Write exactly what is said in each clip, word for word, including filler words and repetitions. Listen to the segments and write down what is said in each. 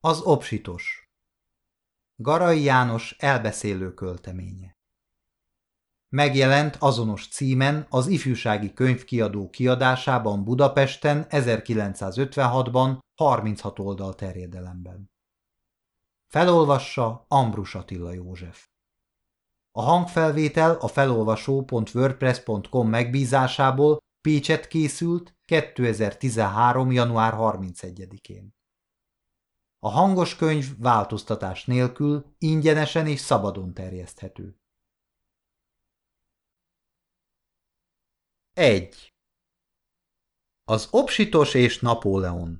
Az Obsitos. Garai János elbeszélő költeménye. Megjelent azonos címen az Ifjúsági Könyvkiadó kiadásában Budapesten ezerkilencszázötvenhatban harminchat oldal terjedelemben. Felolvassa Ambrus Attila József. A hangfelvétel a felolvasó pont wordpress pont com megbízásából Pécset készült kétezer-tizenhárom. január harmincegyedikén. A hangos könyv változtatás nélkül ingyenesen és szabadon terjeszthető. egy. Az Obsitos és Napóleon.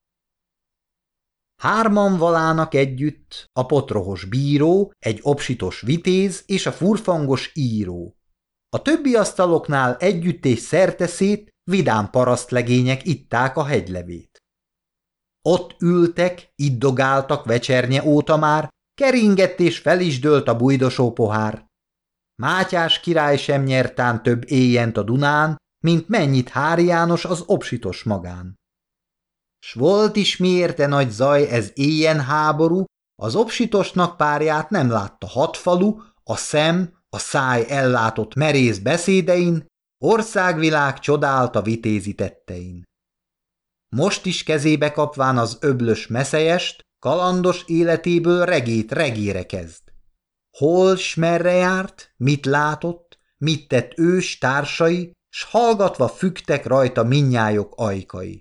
Hárman valának együtt a potrohos bíró, egy obsitos vitéz és a furfangos író. A többi asztaloknál együtt és szerteszét vidám parasztlegények itták a hegylevét. Ott ültek, iddogáltak vecsernye óta már, keringett és fel is dőlt a bujdosó pohár. Mátyás király sem nyertán több éjjent a Dunán, mint mennyit Hári János az obsitos magán. S volt is miérte nagy zaj ez éjjen háború, az obsitosnak párját nem látta hat falu, a szem, a száj ellátott merész beszédein, országvilág csodálta vitézi tettein. Most is kezébe kapván az öblös meszelyest, kalandos életéből regét regére kezd. Hol s merre járt, mit látott, mit tett ős társai, s hallgatva fügtek rajta minnyájok ajkai.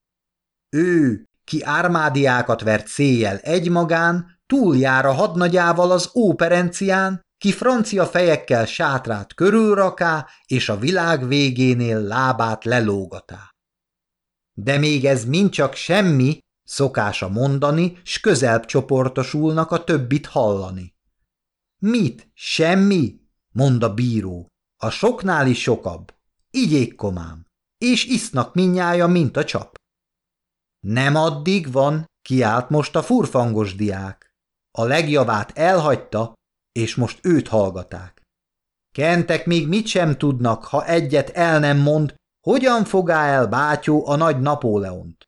Ő, ki ármádiákat vert széjjel egymagán, túljár a hadnagyával az óperencián, ki francia fejekkel sátrát körülraká, és a világ végénél lábát lelógatá. De még ez mind csak semmi, szokása mondani, s közelbb csoportosulnak a többit hallani. Mit? Semmi? Mond a bíró. A soknál is sokabb. Igyék komám. És isznak minnyája, mint a csap. Nem addig van, kiált most a furfangos diák. A legjavát elhagyta, és most őt hallgaták. Kentek még mit sem tudnak, ha egyet el nem mond, hogyan fogá el bátyó a nagy Napóleont.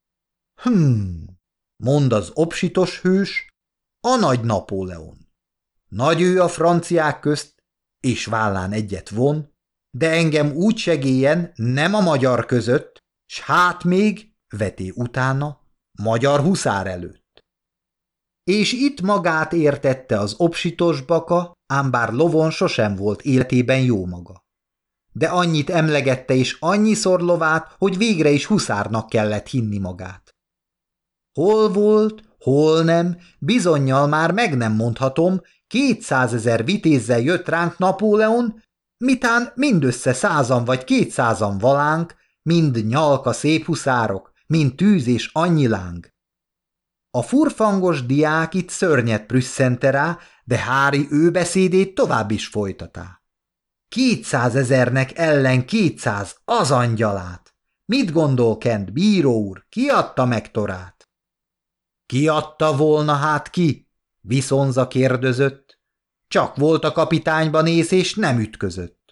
Hmm, mond az obsitos hős, a nagy Napóleon. Nagy ő a franciák közt, és vállán egyet von, de engem úgy segélyen nem a magyar között, s hát még, veté utána, magyar huszár előtt. És itt magát értette az obsitos baka, ám bár lovon sosem volt életében jó maga. De annyit emlegette és annyiszor lovát, hogy végre is huszárnak kellett hinni magát. Hol volt, hol nem, bizonnyal már meg nem mondhatom, kétszázezer vitézzel jött ránk Napóleon, mitán mindössze százan vagy kétszázan valánk, mind nyalka szép huszárok, mind tűz és annyi láng. A furfangos diák itt szörnyet prüsszente rá, de Hári ő beszédét tovább is folytatá. Kétszázezernek ellen kétszáz, az angyalát! Mit gondol Kent, bíró úr, ki adta meg Torát? Ki adta volna hát ki? Viszonza kérdözött. Csak volt a kapitányban ész, és nem ütközött.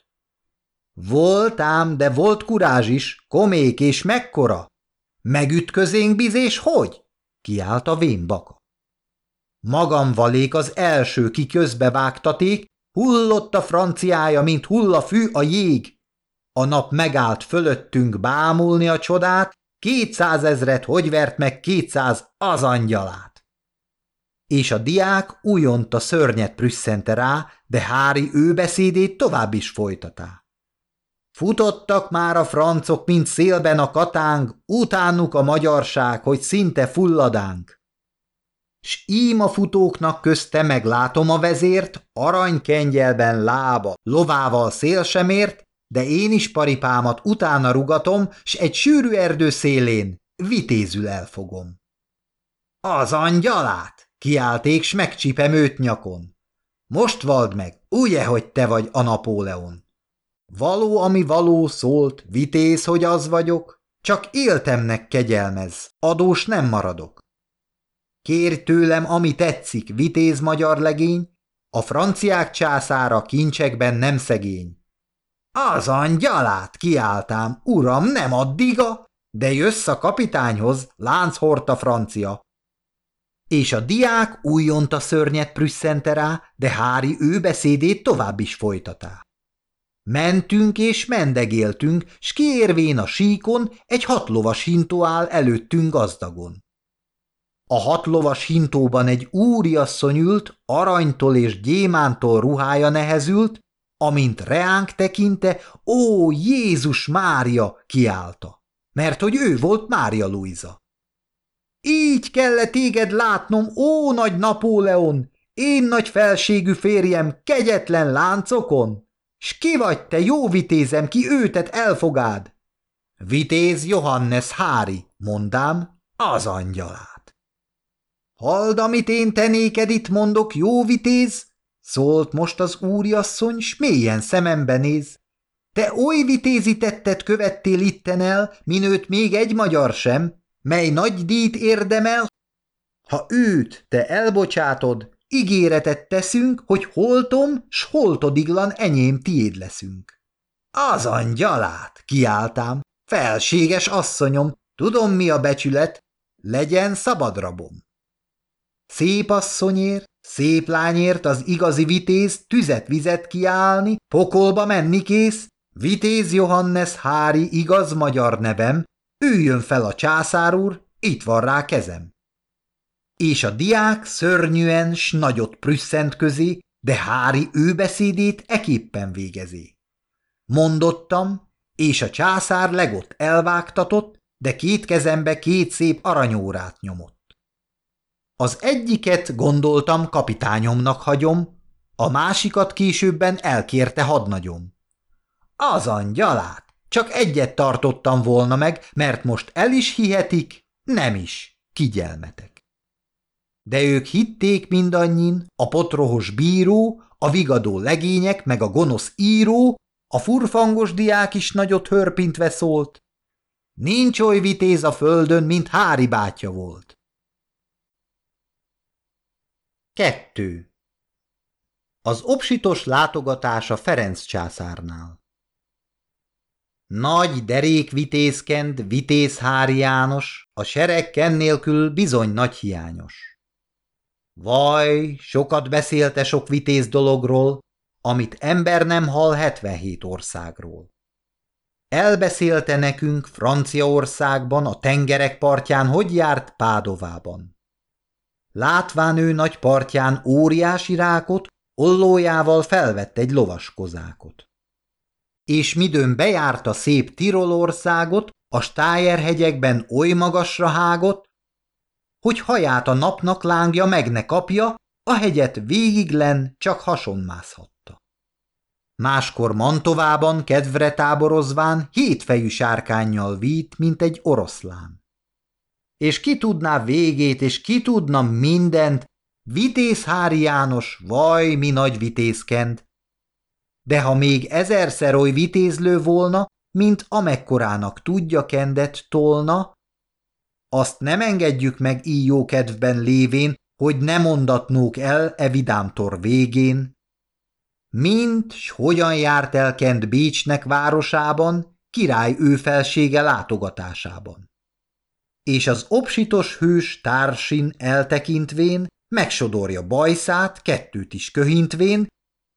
Volt ám, de volt kurázs is, komék és mekkora. Megütközénk biz, és hogy? Kiállt a vén baka. Magam valék az első, ki közbevágtaték, hullott a franciája, mint hull a fű a jég. A nap megállt fölöttünk bámulni a csodát, kétszázezret hogy vert meg kétszáz az angyalát. És a diák újonta szörnyet prüsszente rá, de Hári ő beszédét tovább is folytatá. Futottak már a francok, mint szélben a katánk, utánuk a magyarság, hogy szinte fulladánk. S ím a futóknak közte meglátom a vezért, aranykengyelben lába, lovával szél sem ért, de én is paripámat utána rugatom, s egy sűrű erdő szélén vitézül elfogom. Az angyalát! Kiálték, s megcsipem őt nyakon. Most vald meg, ugye, hogy te vagy a Napóleon? Való, ami való szólt, vitéz, hogy az vagyok, csak éltemnek kegyelmez, adós nem maradok. Kérj tőlem, ami tetszik, vitéz magyar legény, a franciák császára kincsekben nem szegény. Az angyalát, kiáltám, uram, nem addiga, de jössz a kapitányhoz, lánchorta francia. És a diák újonta szörnyet prüsszente rá, de Hári ő beszédét tovább is folytatá. Mentünk és mendegéltünk, s kiérvén a síkon egy hatlovas hintó áll előttünk gazdagon. A hatlovas hintóban egy úriasszony ült, aranytól és gyémántól ruhája nehezült, amint reánk tekinte, ó, Jézus Mária, kiálta, mert hogy ő volt Mária Luisa. Így kellett téged látnom, ó, nagy Napóleon, én nagy felségű férjem kegyetlen láncokon? S ki vagy te, jó vitézem, ki őtet elfogád? Vitéz Johannes Hári, mondám, az angyalát. Halld, amit én te néked itt mondok, jó vitéz? Szólt most az úriasszony, s mélyen szemembe néz. Te oly vitézi tettet követtél itten el, minőt még egy magyar sem, mely nagy díjt érdemel. Ha őt te elbocsátod, ígéretet teszünk, hogy holtom, s holtodiglan enyém tiéd leszünk. Az angyalát, kiáltám, felséges asszonyom, tudom mi a becsület, legyen szabad rabom. Szép asszonyért, szép lányért az igazi vitéz tüzet-vizet kiállni, pokolba menni kész, Vitéz Johannes Hári igaz magyar nevem, üljön fel a császár úr, itt van rá kezem. És a diák szörnyűen s nagyot prüsszent közé, de Hári ő beszédét eképpen végezé. Mondottam, és a császár legott elvágtatott, de két kezembe két szép aranyórát nyomott. Az egyiket gondoltam kapitányomnak hagyom, a másikat későbben elkérte hadnagyom. Az angyalát, csak egyet tartottam volna meg, mert most el is hihetik, nem is, kigyelmetek. De ők hitték mindannyin, a potrohos bíró, a vigadó legények meg a gonosz író, a furfangos diák is nagyot hörpintve szólt. Nincs oly vitéz a földön, mint Hári bátyja volt. Kettő. Az obsitos látogatása Ferenc császárnál. Nagy derék vitézkend Vitéz Hári János, a sereg kennélkül bizony nagy hiányos. Vaj, sokat beszélte sok vitéz dologról, amit ember nem hall hetvenhét országról. Elbeszélte nekünk Franciaországban, a tengerek partján, hogy járt Pádovában. Látván ő nagy partján óriási rákot, ollójával felvett egy lovaskozákot. És midőn bejárta szép Tirolországot, a Stájerhegyekben oly magasra hágott, hogy haját a napnak lángja meg ne kapja, a hegyet végiglen csak hasonmászhatta. Máskor Mantovában kedvre táborozván hétfejű sárkánnyal vít, mint egy oroszlán. És ki tudná végét, és ki tudna mindent, Vitéz Hári János, vaj, mi nagy vitézkend. De ha még ezerszer oly vitézlő volna, mint amekkorának tudja kendet tolna, azt nem engedjük meg így jó kedvben lévén, hogy ne mondatnók el e vidámtor végén. Mint s hogyan járt el kend Bécsnek városában, király ő felsége látogatásában. És az obsitos hős társin eltekintvén, megsodorja bajszát, kettőt is köhintvén,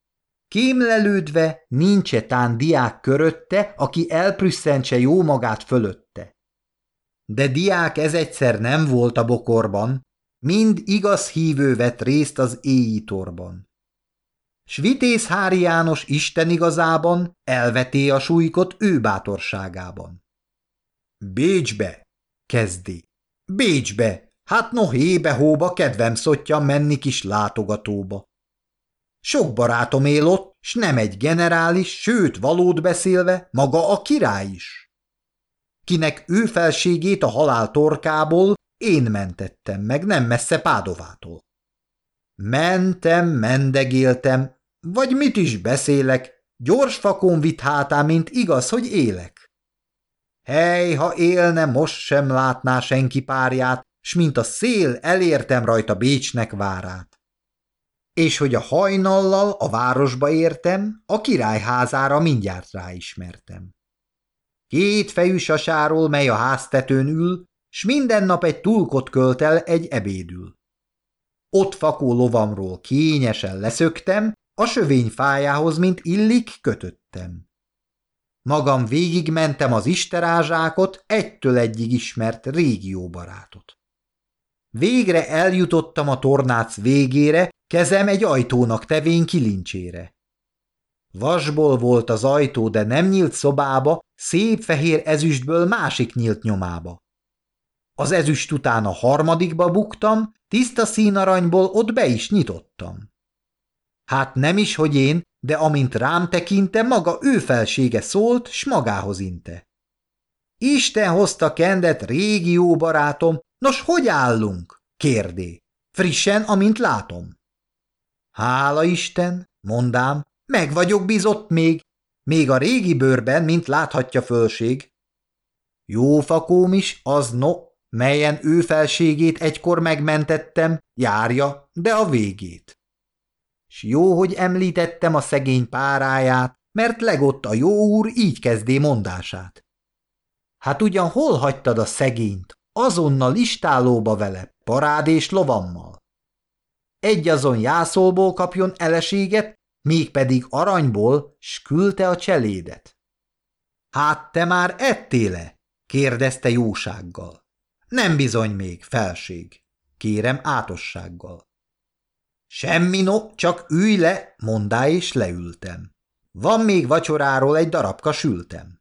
kémlelődve nincs-e tán diák körötte, aki elprüsszentse jó magát fölötte. De diák ez egyszer nem volt a bokorban, mind igaz hívő vett részt az éjitorban. S Vitéz Hári János Isten igazában elveté a súlykot ő bátorságában. Bécsbe, kezdi. Bécsbe, hát no hébe-hóba kedvem szottyam menni kis látogatóba. Sok barátom él ott, s nem egy generális, sőt valód beszélve, maga a király is. Kinek ő felségét a halál torkából én mentettem meg, nem messze Pádovától. Mentem, mendegéltem, vagy mit is beszélek, gyors fakon vitt hátá, mint igaz, hogy élek. Hely, ha élne, most sem látná senki párját, s mint a szél elértem rajta Bécsnek várát. És hogy a hajnallal a városba értem, a királyházára mindjárt ráismertem. Két fejű sasáról, mely a háztetőn ül, s minden nap egy tulkot költ el egy ebédül. Ott fakó lovamról kényesen leszöktem, a sövényfájához, mint illik, kötöttem. Magam végigmentem az isterázsákot, egytől egyig ismert régió barátot. Végre eljutottam a tornác végére, kezem egy ajtónak tevén kilincsére. Vasból volt az ajtó, de nem nyílt szobába, szép fehér ezüstből másik nyílt nyomába. Az ezüst után a harmadikba buktam, tiszta színaranyból ott be is nyitottam. Hát nem is, hogy én, de amint rám tekinte, maga ő felsége szólt, s magához inte. Isten hozta kendet, régió barátom, nos, hogy állunk? Kérdé. Frissen, amint látom. Hála Isten, mondám, meg vagyok bizott még, még a régi bőrben, mint láthatja fölség. Jó fakóm is, az no, melyen ő felségét egykor megmentettem, járja, de a végét. S jó, hogy említettem a szegény páráját, mert legott a jó úr így kezdé mondását. Hát ugyan hol hagytad a szegényt, azonnal istálóba vele, parád és lovammal? Egy azon jászolból kapjon eleséget, mégpedig aranyból, s küldte a cselédet. Hát te már ettél-e? Kérdezte jósággal. Nem bizony még, felség, kérem átossággal. Semmi no, csak ülj le, mondá, és leültem. Van még vacsoráról egy darabka sültem.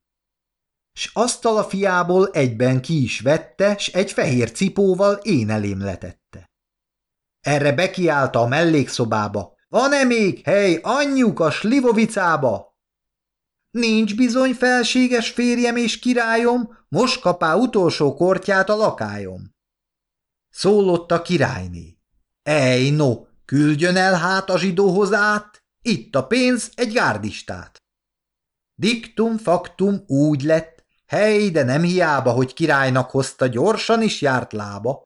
S asztal a fiából egyben ki is vette, s egy fehér cipóval én elém letette. Erre bekiállta a mellékszobába. Van-e még hely anyjuk a slivovicába? Nincs bizony, felséges férjem és királyom, most kapá utolsó kortyát a lakályom. Szólott a királyné. Ej, no, küldjön el hát a zsidóhoz át, itt a pénz, egy gárdistát. Diktum, faktum úgy lett, hely, de nem hiába, hogy királynak hozta, gyorsan is járt lába.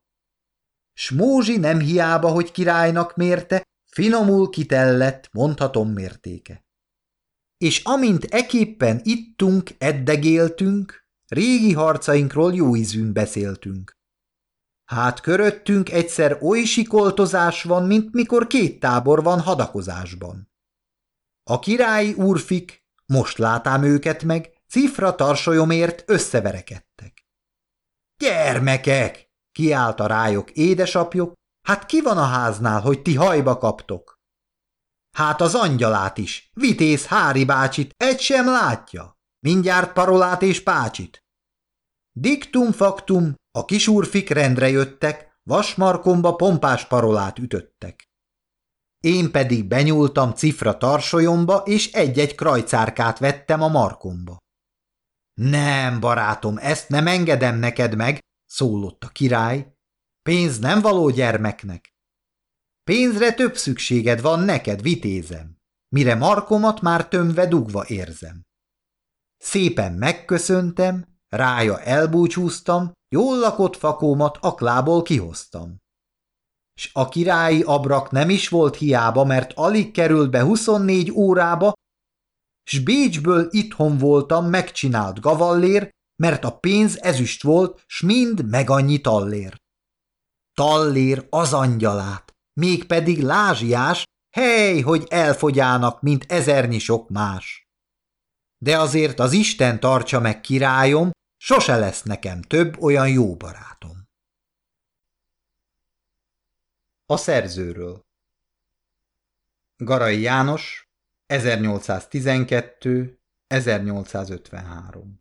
S Mózsi nem hiába, hogy királynak mérte, finomul kitellett, mondhatom mértéke. És amint eképpen ittunk, eddegéltünk, régi harcainkról jó ízűn beszéltünk. Hát köröttünk egyszer oly sikoltozás van, mint mikor két tábor van hadakozásban. A királyi úrfik, most látám őket meg, cifra tarsolyomért összeverekedtek. Gyermekek! Kiállt rájuk édesapjuk, hát ki van a háznál, hogy ti hajba kaptok? Hát az angyalát is, Vitéz Hári bácsit egy sem látja, mindjárt Parolát és Pácsit. Diktum faktum, a kisúrfik rendre jöttek, vasmarkomba pompás Parolát ütöttek. Én pedig benyúltam cifra tarsolyomba, és egy-egy krajcárkát vettem a markomba. Nem, barátom, ezt nem engedem neked meg, szólott a király. Pénz nem való gyermeknek. Pénzre több szükséged van neked, vitézem, mire markomat már tömve dugva érzem. Szépen megköszöntem, rája elbúcsúztam, jól lakott fakómat aklából kihoztam. S a királyi abrak nem is volt hiába, mert alig került be huszonnégy órába, s Bécsből itthon voltam megcsinált gavallér, mert a pénz ezüst volt, s mind meg annyi tallér. Tallér az angyalát, mégpedig lázsiás, hely, hogy elfogyának, mint ezernyi sok más. De azért az Isten tartsa meg, királyom, sose lesz nekem több olyan jó barátom. A szerzőről. Garai János, ezernyolcszáztizenkettő - ezernyolcszázötvenhárom.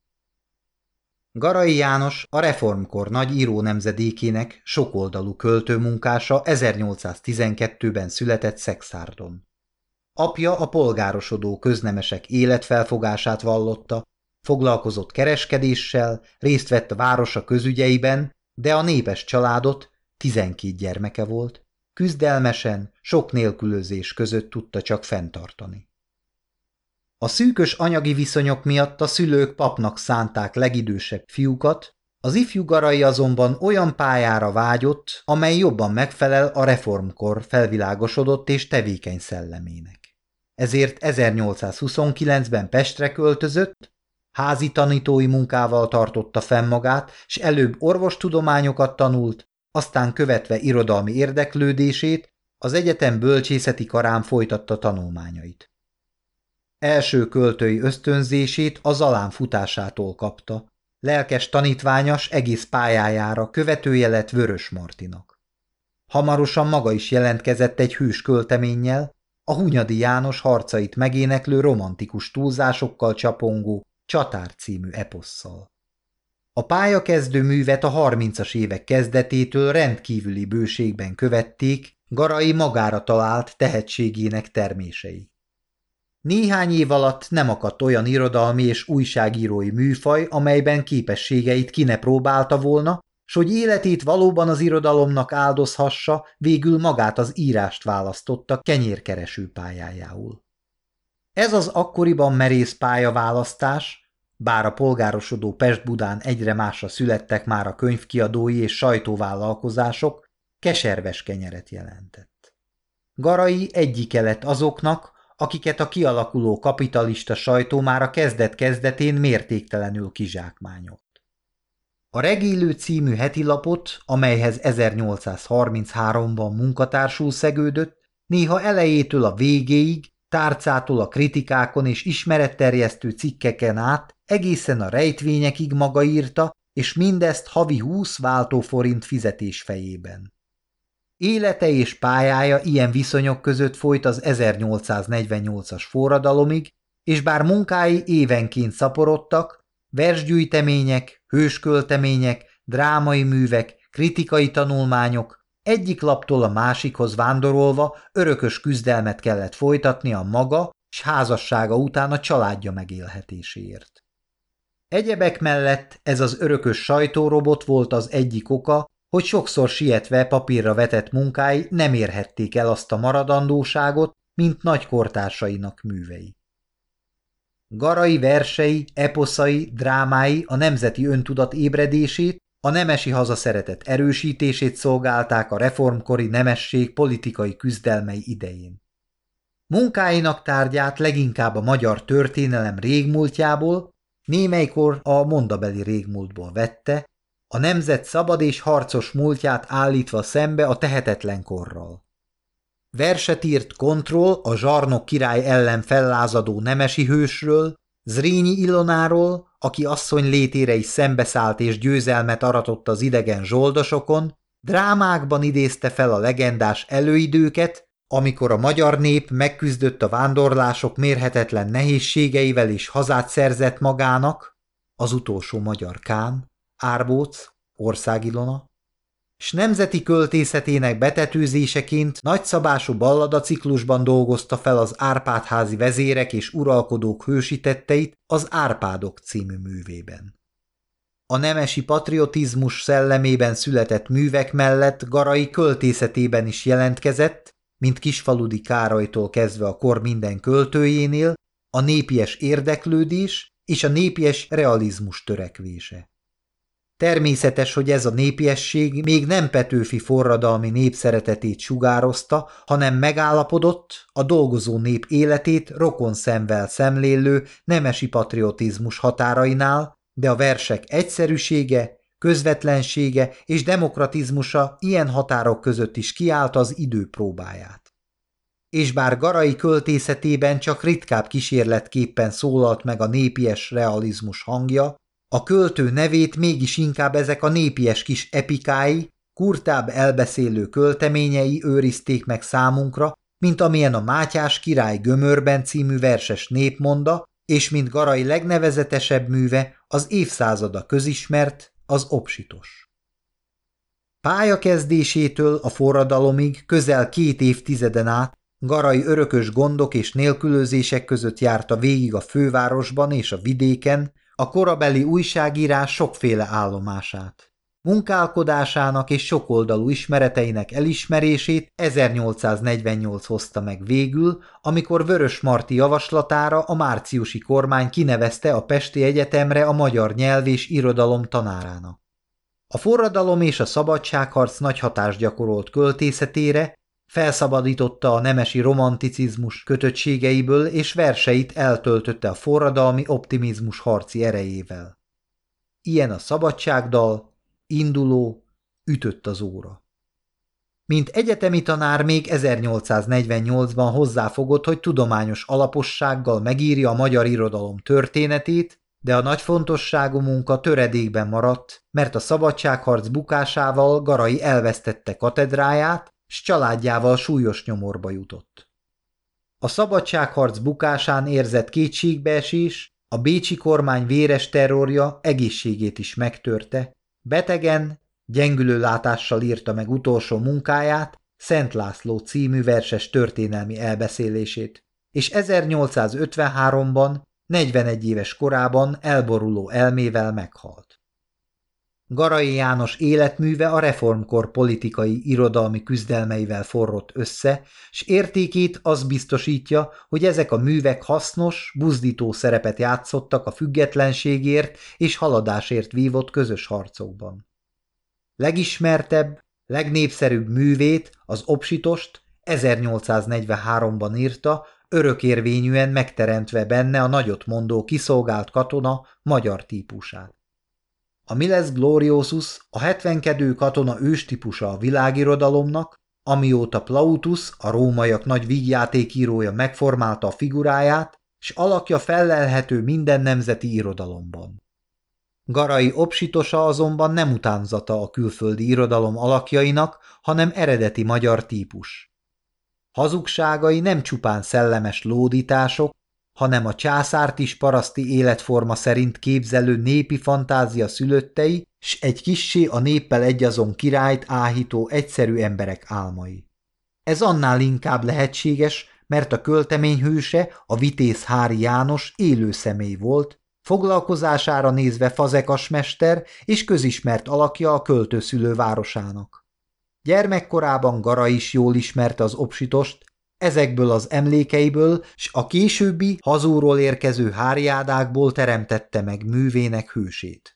Garai János a reformkor nagy írónemzedékének sokoldalú költőmunkása ezernyolcszáztizenkettőben született Szexárdon. Apja a polgárosodó köznemesek életfelfogását vallotta, foglalkozott kereskedéssel, részt vett a városa közügyeiben, de a népes családot, tizenkét gyermeke volt, küzdelmesen, sok nélkülözés között tudta csak fenntartani. A szűkös anyagi viszonyok miatt a szülők papnak szánták legidősebb fiúkat, az ifjú Garai azonban olyan pályára vágyott, amely jobban megfelel a reformkor felvilágosodott és tevékeny szellemének. Ezért ezernyolcszázhuszonkilencben Pestre költözött, házi tanítói munkával tartotta fenn magát, s előbb orvostudományokat tanult, aztán követve irodalmi érdeklődését, az egyetem bölcsészeti karán folytatta tanulmányait. Első költői ösztönzését a Zalán futásától kapta, lelkes tanítványas egész pályájára követője lett Vörös Martinak. Hamarosan maga is jelentkezett egy hős költeménnyel, a Hunyadi János harcait megéneklő romantikus túlzásokkal csapongó Csatár című eposszal. A pályakezdő művet a harmincas évek kezdetétől rendkívüli bőségben követték Garai magára talált tehetségének termései. Néhány év alatt nem akadt olyan irodalmi és újságírói műfaj, amelyben képességeit ki ne próbálta volna, s hogy életét valóban az irodalomnak áldozhassa, végül magát az írást választotta kenyérkereső pályájául. Ez az akkoriban merész pályaválasztás, bár a polgárosodó Pest-Budán egyre másra születtek már a könyvkiadói és sajtóvállalkozások, keserves kenyeret jelentett. Garai egyike lett azoknak, akiket a kialakuló kapitalista sajtó már a kezdet-kezdetén mértéktelenül kizsákmányolt. A Regélő című hetilapot, amelyhez ezernyolcszázharmincháromban munkatársul szegődött, néha elejétől a végéig, tárcától a kritikákon és ismeretterjesztő cikkeken át egészen a rejtvényekig maga írta, és mindezt havi húsz váltóforint fizetés fejében. Élete és pályája ilyen viszonyok között folyt az ezernyolcszáznegyvennyolcas forradalomig, és bár munkái évenként szaporodtak, versgyűjtemények, hősköltemények, drámai művek, kritikai tanulmányok, egyik laptól a másikhoz vándorolva örökös küzdelmet kellett folytatni a maga s házassága után a családja megélhetéséért. Egyebek mellett ez az örökös sajtórobot volt az egyik oka, hogy sokszor sietve papírra vetett munkái nem érhették el azt a maradandóságot, mint nagykortársainak művei. Garai versei, eposzai, drámái a nemzeti öntudat ébredését, a nemesi hazaszeretet erősítését szolgálták a reformkori nemesség politikai küzdelmei idején. Munkáinak tárgyát leginkább a magyar történelem régmúltjából, némelykor a mondabeli régmúltból vette, a nemzet szabad és harcos múltját állítva szembe a tehetetlen korral. Verset írt Kontroll, a zsarnok király ellen fellázadó nemesi hősről, Zrínyi Ilonáról, aki asszony létére is szembeszállt és győzelmet aratott az idegen zsoldosokon, drámákban idézte fel a legendás előidőket, amikor a magyar nép megküzdött a vándorlások mérhetetlen nehézségeivel és hazát szerzett magának, az utolsó magyar Kán, Árbóc, Ország Ilona, s nemzeti költészetének betetőzéseként nagyszabású balladaciklusban dolgozta fel az Árpád-házi vezérek és uralkodók hősítetteit az Árpádok című művében. A nemesi patriotizmus szellemében született művek mellett Garai költészetében is jelentkezett, mint Kisfaludy Károlytól kezdve a kor minden költőjénél, a népies érdeklődés és a népies realizmus törekvése. Természetes, hogy ez a népiesség még nem Petőfi forradalmi népszeretetét sugározta, hanem megállapodott a dolgozó nép életét rokon szemvel szemlélő nemesi patriotizmus határainál, de a versek egyszerűsége, közvetlensége és demokratizmusa ilyen határok között is kiállt az idő próbáját. És bár Garai költészetében csak ritkább kísérletképpen szólalt meg a népies realizmus hangja, a költő nevét mégis inkább ezek a népies kis epikái, kurtább elbeszélő költeményei őrizték meg számunkra, mint amilyen a Mátyás király Gömörben című verses népmonda, és mint Garai legnevezetesebb műve, az évszázada közismert, az Obsitos. Pályakezdésétől a forradalomig közel két évtizeden át Garai örökös gondok és nélkülözések között járta végig a fővárosban és a vidéken, a korabeli újságírás sokféle állomását. Munkálkodásának és sokoldalú ismereteinek elismerését ezernyolcszáznegyvennyolc hozta meg végül, amikor Vörös Marti javaslatára a márciusi kormány kinevezte a Pesti Egyetemre a magyar nyelv és irodalom tanárának. A forradalom és a szabadságharc nagy hatást gyakorolt költészetére, felszabadította a nemesi romanticizmus kötöttségeiből, és verseit eltöltötte a forradalmi optimizmus harci erejével. Ilyen a Szabadságdal, Induló, ütött az óra. Mint egyetemi tanár még ezernyolcszáznegyvennyolcban hozzáfogott, hogy tudományos alapossággal megírja a magyar irodalom történetét, de a nagy fontosságú munka töredékben maradt, mert a szabadságharc bukásával Garai elvesztette katedráját, s családjával súlyos nyomorba jutott. A szabadságharc bukásán érzett kétségbeesés, a bécsi kormány véres terrorja egészségét is megtörte, betegen, gyengülő látással írta meg utolsó munkáját, Szent László című verses történelmi elbeszélését, és ezernyolcszázötvenháromban, negyvenegy éves korában elboruló elmével meghalt. Garai János életműve a reformkor politikai irodalmi küzdelmeivel forrott össze, s értékét az biztosítja, hogy ezek a művek hasznos, buzdító szerepet játszottak a függetlenségért és haladásért vívott közös harcokban. Legismertebb, legnépszerűbb művét, az Obsitost ezernyolcszáznegyvenháromban írta, örökérvényűen megteremtve benne a nagyotmondó kiszolgált katona magyar típusát. A Miles Gloriosus a hetvenkedő katona őstípusa a világirodalomnak, amióta Plautus, a rómaiak nagy vígjátékírója megformálta a figuráját, s alakja fellelhető minden nemzeti irodalomban. Garai Obsitosa azonban nem utánzata a külföldi irodalom alakjainak, hanem eredeti magyar típus. Hazugságai nem csupán szellemes lódítások, hanem a császárt is paraszti életforma szerint képzelő népi fantázia szülöttei, s egy kissé a néppel egyazon királyt áhító egyszerű emberek álmai. Ez annál inkább lehetséges, mert a költemény hőse, a vitéz Háry János élő személy volt, foglalkozására nézve fazekasmester és közismert alakja a költőszülő városának. Gyermekkorában Garai is jól ismerte az Obsitost, ezekből az emlékeiből s a későbbi hazúról érkező hárjádákból teremtette meg művének hősét.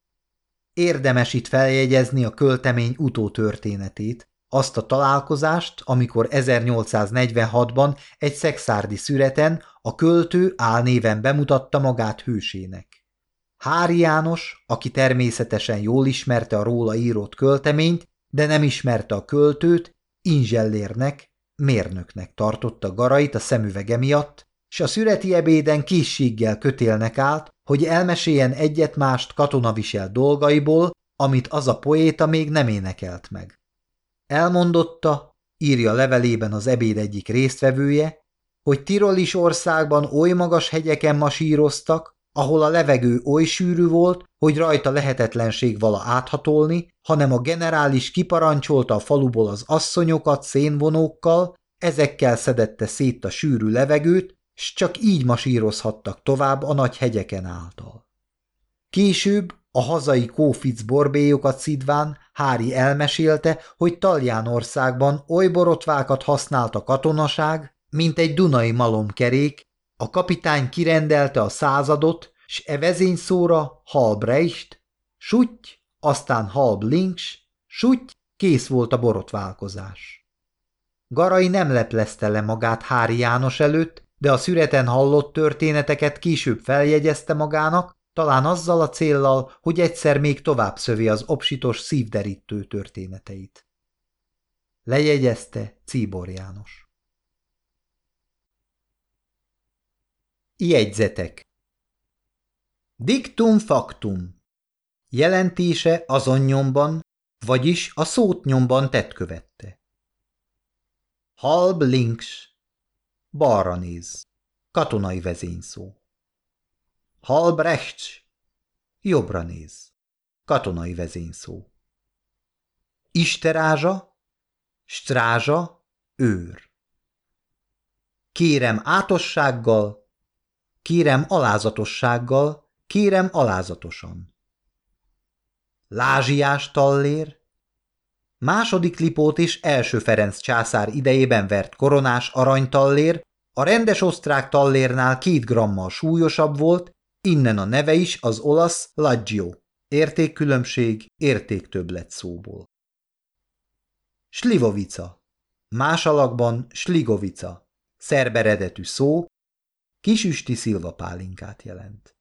Érdemes itt feljegyezni a költemény utótörténetét, azt a találkozást, amikor ezernyolcszáznegyvenhatban egy szekszárdi szüreten a költő álnéven bemutatta magát hősének. Háry János, aki természetesen jól ismerte a róla írott költeményt, de nem ismerte a költőt, inzsellérnek, mérnöknek tartotta Garait a szemüvege miatt, s a szüreti ebéden készséggel kötélnek állt, hogy elmeséljen egyet-mást katonavisel dolgaiból, amit az a poéta még nem énekelt meg. Elmondotta, írja levelében az ebéd egyik résztvevője, hogy Tirolis országban oly magas hegyeken masíroztak, ahol a levegő oly sűrű volt, hogy rajta lehetetlenség vala áthatolni, hanem a generális kiparancsolta a faluból az asszonyokat szénvonókkal, ezekkel szedette szét a sűrű levegőt, s csak így masírozhattak tovább a nagy hegyeken által. Később a hazai kófic borbélyokat szidván Háry elmesélte, hogy Taljánországban oly borotvákat használt a katonaság, mint egy dunai malomkerék, a kapitány kirendelte a századot, s e vezényszóra halb Reicht, sutty, aztán halb links, sutty, kész volt a borotválkozás. Garai nem leplezte le magát Háry János előtt, de a szüreten hallott történeteket később feljegyezte magának, talán azzal a céllal, hogy egyszer még tovább szövi az obsitos szívderítő történeteit. Lejegyezte Czibor János. Jegyzetek. Dictum factum. Jelentése azon nyomban, vagyis a szót nyomban tett követte. Halb links. Balra néz. Katonai vezényszó. Halb rechts. Jobbra néz. Katonai vezényszó. Isterázsa, strázsa, őr. Kérem átossággal, kérem alázatossággal, kérem alázatosan. Lázsiás tallér. Második Lipót és első Ferenc császár idejében vert koronás aranytallér, a rendes osztrák tallérnál két grammal súlyosabb volt, innen a neve is az olasz laggio, értékkülönbség, értéktöbblet szóból. Slivovica, más alakban sligovica, szerb eredetű szó, kisüsti szilvapálinkát jelent.